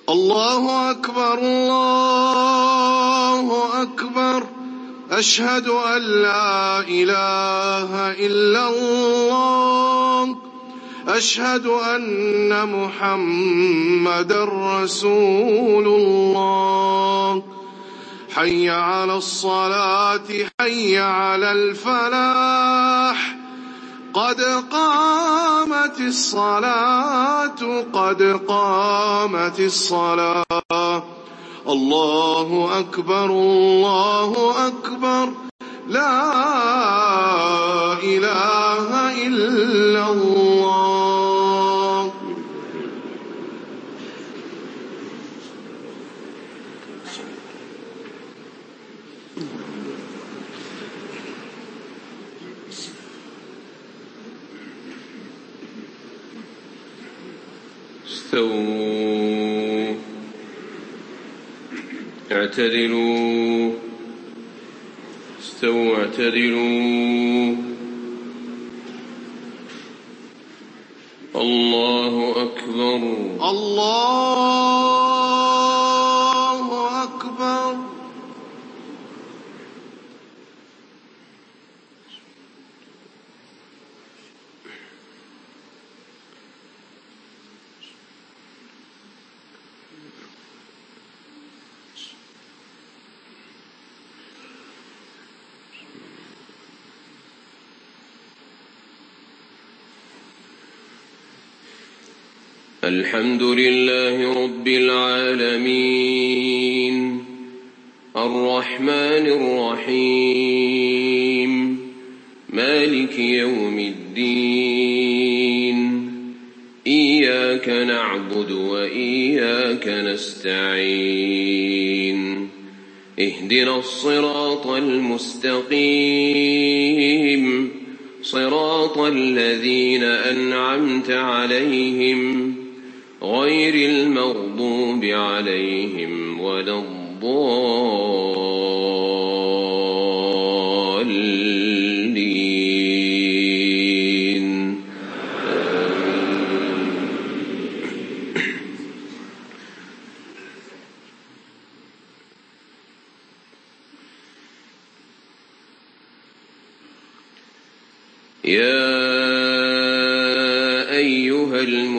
الله أكبر الله أكبر. أشهد أن لا إله إلا الله. أشهد أن محمدًا رسول الله. حي على الصلاة حي على الفلاح. قد قامت الصلاة قد قامت الصلاة. الله أكبر الله أكبر. لا إله إلا الله. استووا اعتدلوا استووا اعتدلوا. الله أكبر الله أكبر. الحمد لله رب العالمين الرحمن الرحيم مالك يوم الدين. إياك نعبد وإياك نستعين. اهدنا الصراط المستقيم صراط الذين أنعمت عليهم غير المغضوب عليهم ولا الضالين. يا أيها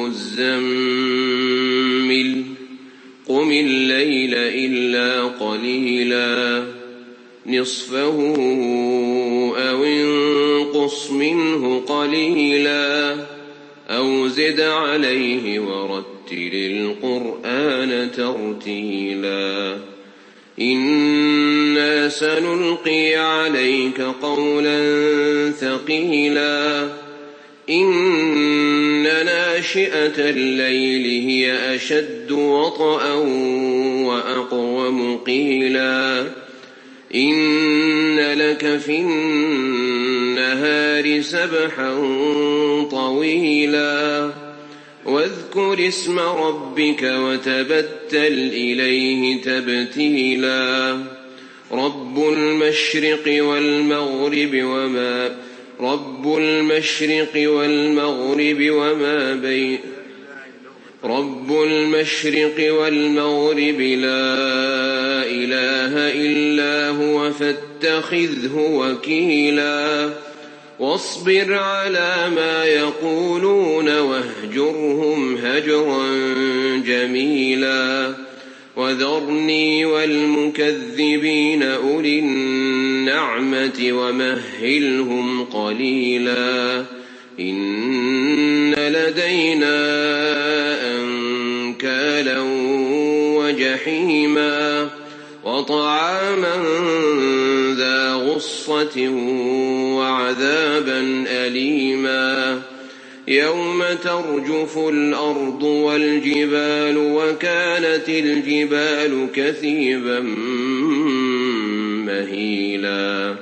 المزمل قم الليل إلا قليلا نصفه أو انقص منه قليلا أو زد عليه ورتل القرآن ترتيلا. إنا سنلقي عليك قولا ثقيلا. إن ناشئة الليل هي أشد وطئا وأقوم قيلا. إن لك في النهار سبحا طويلا. واذكر اسم ربك وتبتل إليه تبتيلا. رب المشرق والمغرب لا إله إلا هو فاتخذه وكيلا. واصبر على ما يقولون واهجرهم هجرا جميلا. وذرني والمكذبين أولي النعمة ومهلهم قليلا. إن لدينا أنكالا وجحيما وطعاما ذا غصة وعذابا أليما. يوم ترجف الأرض والجبال وكانت الجبال كثيبا مهيلا.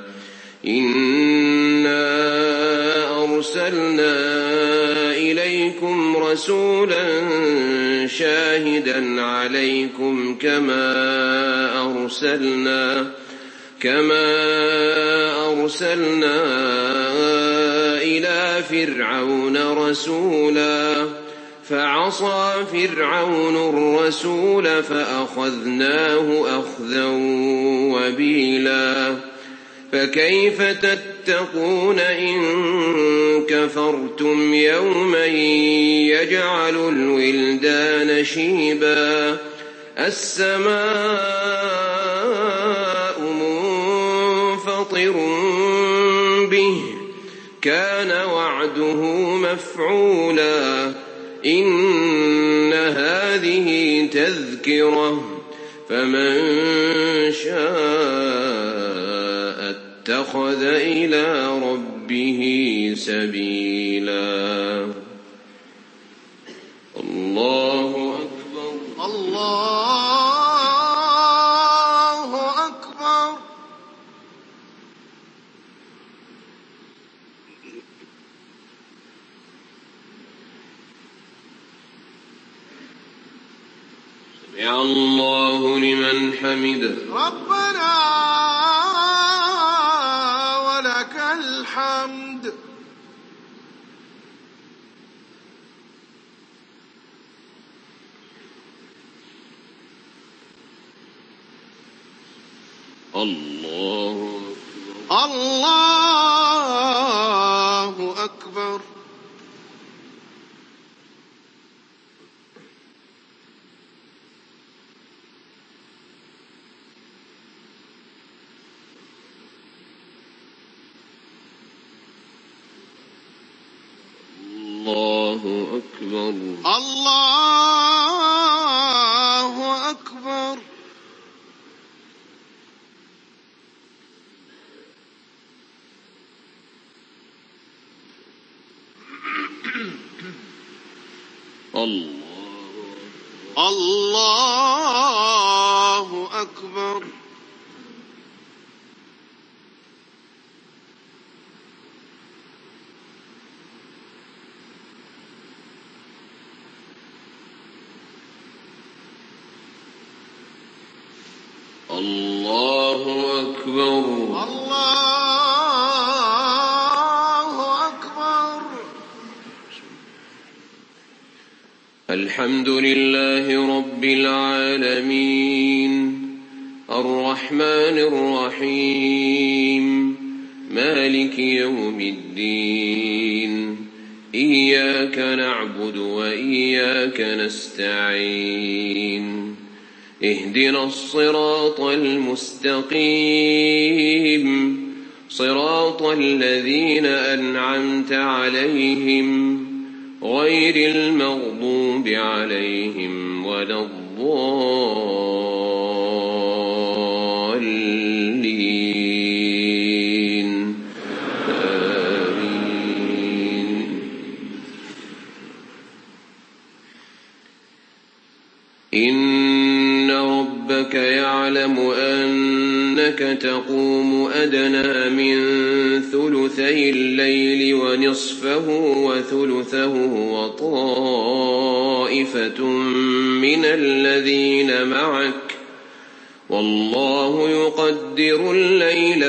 إنا أرسلنا إليكم رسولا شاهدا عليكم كما أرسلنا إلى فرعون رسولا فعصى فرعون الرسول فأخذناه أخذا وبيلا فكيف تتقون إن كفرتم يوما يجعل الولدان شيبا السماء منفطر به كان وعده مفعولا إن هذه تذكرة فمن شاء اتخذ إلى ربه سبيلا الله أكبر الله أكبر سمع الله لمن حمده ربنا ولك الحمد الله أكبر الله أكبر الله أكبر الله أكبر الله أكبر الله أكبر الحمد لله رب العالمين الرحمن الرحيم مالك يوم الدين إياك نعبد وإياك نستعين اهدنا الصراط المستقيم صراط الذين أنعمت عليهم غير المغضوب عليهم ولا الضالين آمين إن ربك يعلم أنك تقوم أدنى من ثلثي الليل ونصفه وثلثه وطائفة من الذين معك والله يقدر الليل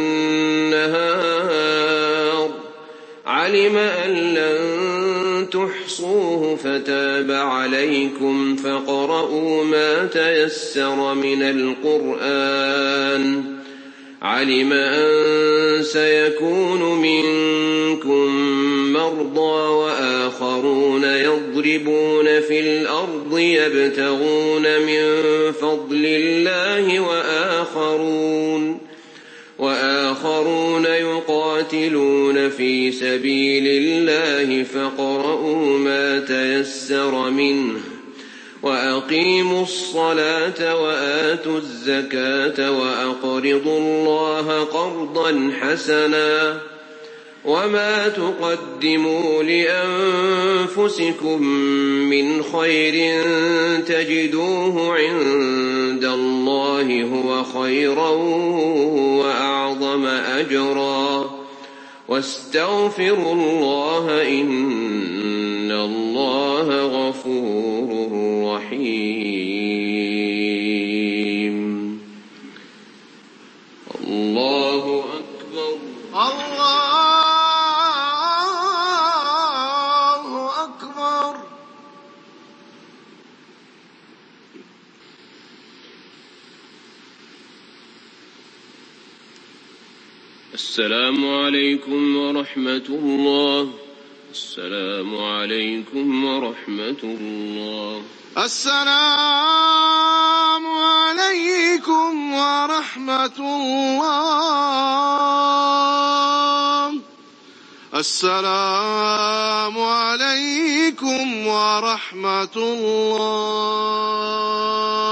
والنهار علم أن لن تحصوه فتاب عليكم فاقرؤوا ما تيسر من القرآن علم أن سيكون منكم مرضى وآخرون يضربون في الأرض يبتغون من فضل الله وآخرون يقاتلون في سبيل الله فاقرؤوا ما تيسر منه وأقيموا الصلاة وآتوا الزكاة وأقرضوا الله قرضا حسنا وما تقدموا لأنفسكم من خير تجدوه عند الله هو خيرا وأعظم أجرا واستغفروا الله إن الله غفور رحيم الله أكبر الله أكبر السلام عليكم ورحمة الله. السلام عليكم ورحمة الله. السلام عليكم ورحمة الله. السلام عليكم ورحمة الله.